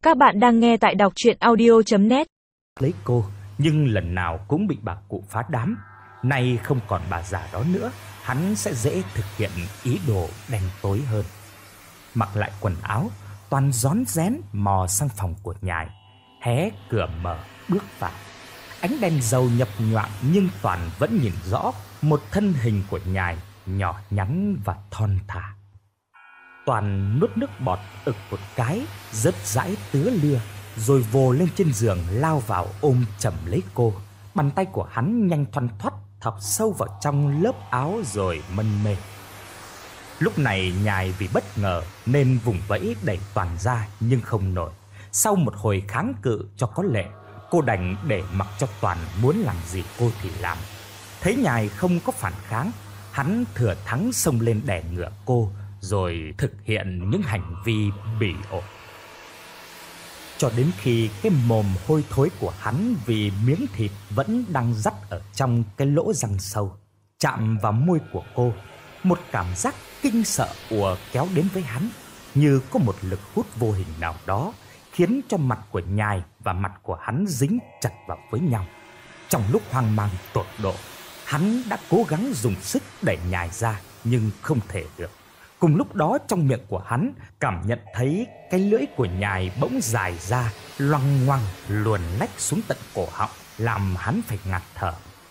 Các bạn đang nghe tại đọc truyện audio.net. Lấy cô, nhưng lần nào cũng bị bà cụ phá đám. Nay không còn bà già đó nữa, hắn sẽ dễ thực hiện ý đồ đen tối hơn. Mặc lại quần áo, Toàn rón rén mò sang phòng của nhài, hé cửa mở bước vào. Ánh đèn dầu nhập nhoạng nhưng Toàn vẫn nhìn rõ một thân hình của nhài nhỏ nhắn và thon thả. Toàn nuốt nước bọt ực một cái, rớt rãi tứa lưa, rồi vồ lên trên giường lao vào ôm chầm lấy cô. Bàn tay của hắn nhanh thoăn thoắt thọc sâu vào trong lớp áo rồi mân mê. Lúc này nhài vì bất ngờ nên vùng vẫy đẩy Toàn ra nhưng không nổi. Sau một hồi kháng cự cho có lệ, cô đành để mặc cho Toàn muốn làm gì cô thì làm. Thấy nhài không có phản kháng, hắn thừa thắng xông lên đè ngửa cô rồi thực hiện những hành vi bỉ ổi. Cho đến khi cái mồm hôi thối của hắn vì miếng thịt vẫn đang dắt ở trong cái lỗ răng sâu chạm vào môi của cô, một cảm giác kinh sợ ùa kéo đến với hắn, như có một lực hút vô hình nào đó khiến cho mặt của nhài và mặt của hắn dính chặt vào với nhau. Trong lúc hoang mang tột độ, hắn đã cố gắng dùng sức đẩy nhài ra nhưng không thể được. Cùng lúc đó trong miệng của hắn cảm nhận thấy cái lưỡi của nhài bỗng dài ra, loằng ngoằng luồn lách xuống tận cổ họng, làm hắn phải ngạt thở.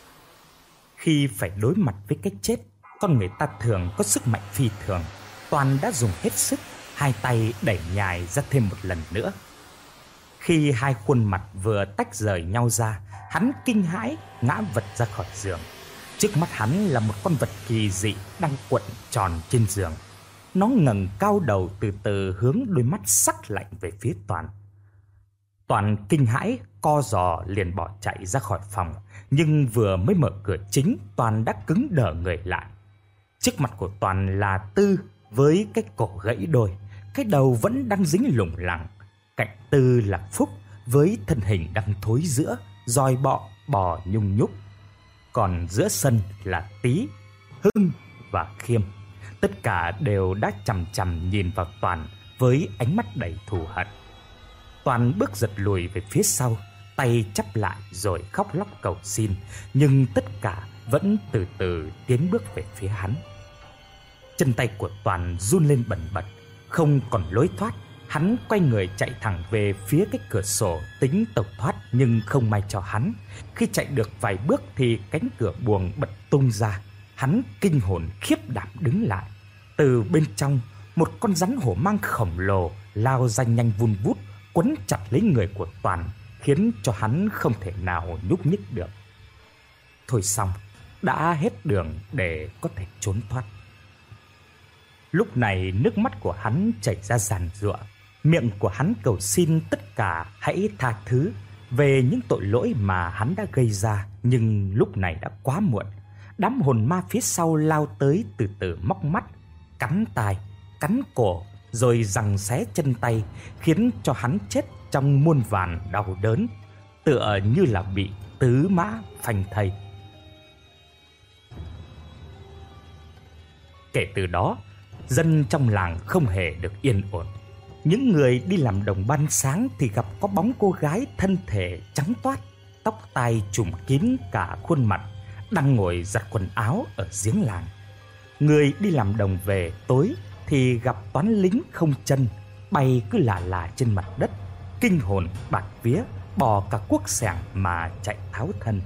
Khi phải đối mặt với cái chết, con người ta thường có sức mạnh phi thường. Toàn đã dùng hết sức, hai tay đẩy nhài ra thêm một lần nữa. Khi hai khuôn mặt vừa tách rời nhau ra, hắn kinh hãi ngã vật ra khỏi giường. Trước mắt hắn là một con vật kỳ dị đang cuộn tròn trên giường. Nó ngẩng cao đầu từ từ hướng đôi mắt sắc lạnh về phía Toàn. Toàn kinh hãi co giò liền bỏ chạy ra khỏi phòng, nhưng vừa mới mở cửa chính, Toàn đã cứng đờ người lại. Trước mặt của Toàn là Tư với cái cổ gãy đôi, cái đầu vẫn đang dính lủng lẳng. Cạnh Tư là Phúc với thân hình đang thối rữa, roi bọ bò nhung nhúc. Còn giữa sân là Tý, Hưng và Khiêm. Tất cả đều đã chằm chằm nhìn vào Toàn với ánh mắt đầy thù hận. Toàn bước giật lùi về phía sau, tay chắp lại rồi khóc lóc cầu xin, nhưng tất cả vẫn từ từ tiến bước về phía hắn. Chân tay của Toàn run lên bần bật, không còn lối thoát. Hắn quay người chạy thẳng về phía cái cửa sổ tính tẩu thoát, nhưng không may cho hắn. Khi chạy được vài bước thì cánh cửa buồng bật tung ra. Hắn kinh hồn khiếp đảm đứng lại. Từ bên trong, một con rắn hổ mang khổng lồ lao ra nhanh vun vút, quấn chặt lấy người của Toàn, khiến cho hắn không thể nào nhúc nhích được. Thôi xong, đã hết đường để có thể trốn thoát. Lúc này nước mắt của hắn chảy ra giàn giụa. Miệng của hắn cầu xin tất cả hãy tha thứ về những tội lỗi mà hắn đã gây ra, nhưng lúc này đã quá muộn. Đám hồn ma phía sau lao tới từ từ móc mắt, cắn tai, cắn cổ, rồi giằng xé chân tay, khiến cho hắn chết trong muôn vàn đau đớn, tựa như là bị tứ mã phanh thây. Kể từ đó, dân trong làng không hề được yên ổn. Những người đi làm đồng ban sáng thì gặp có bóng cô gái thân thể trắng toát, tóc tai trùm kín cả khuôn mặt, đang ngồi giặt quần áo ở giếng làng. Người đi làm đồng về tối thì gặp toán lính không chân, bay cứ lả lả trên mặt đất, kinh hồn bạt vía, bỏ cả cuốc xẻng mà chạy tháo thân.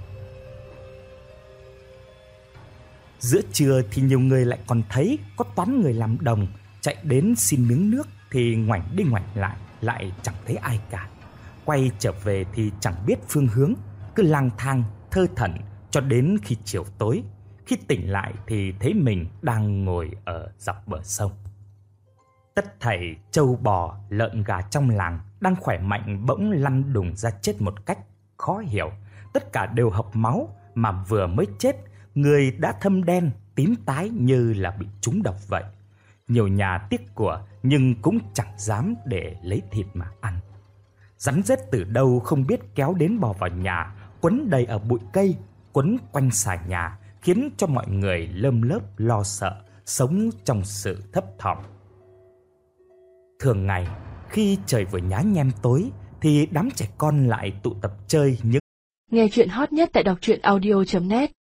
Giữa trưa thì nhiều người lại còn thấy có toán người làm đồng chạy đến xin miếng nước, thì ngoảnh đi ngoảnh lại chẳng thấy ai cả. Quay trở về thì chẳng biết phương hướng, cứ lang thang thơ thẩn cho đến khi chiều tối. Khi tỉnh lại thì thấy mình đang ngồi ở dọc bờ sông. Tất thảy trâu bò, lợn gà trong làng đang khỏe mạnh bỗng lăn đùng ra chết một cách khó hiểu. Tất cả đều hộc máu, mà vừa mới chết, người đã thâm đen, tím tái như là bị trúng độc vậy. Nhiều nhà tiếc của nhưng cũng chẳng dám để lấy thịt mà ăn. Rắn rết từ đâu không biết kéo đến bò vào nhà, quấn đầy ở bụi cây, quấn quanh xà nhà, khiến cho mọi người lơm lớp lo sợ, sống trong sự thấp thỏm. Thường ngày, Khi trời vừa nhá nhem tối thì đám trẻ con lại tụ tập chơi những Nghe truyện hot nhất tại đọc truyện audio net.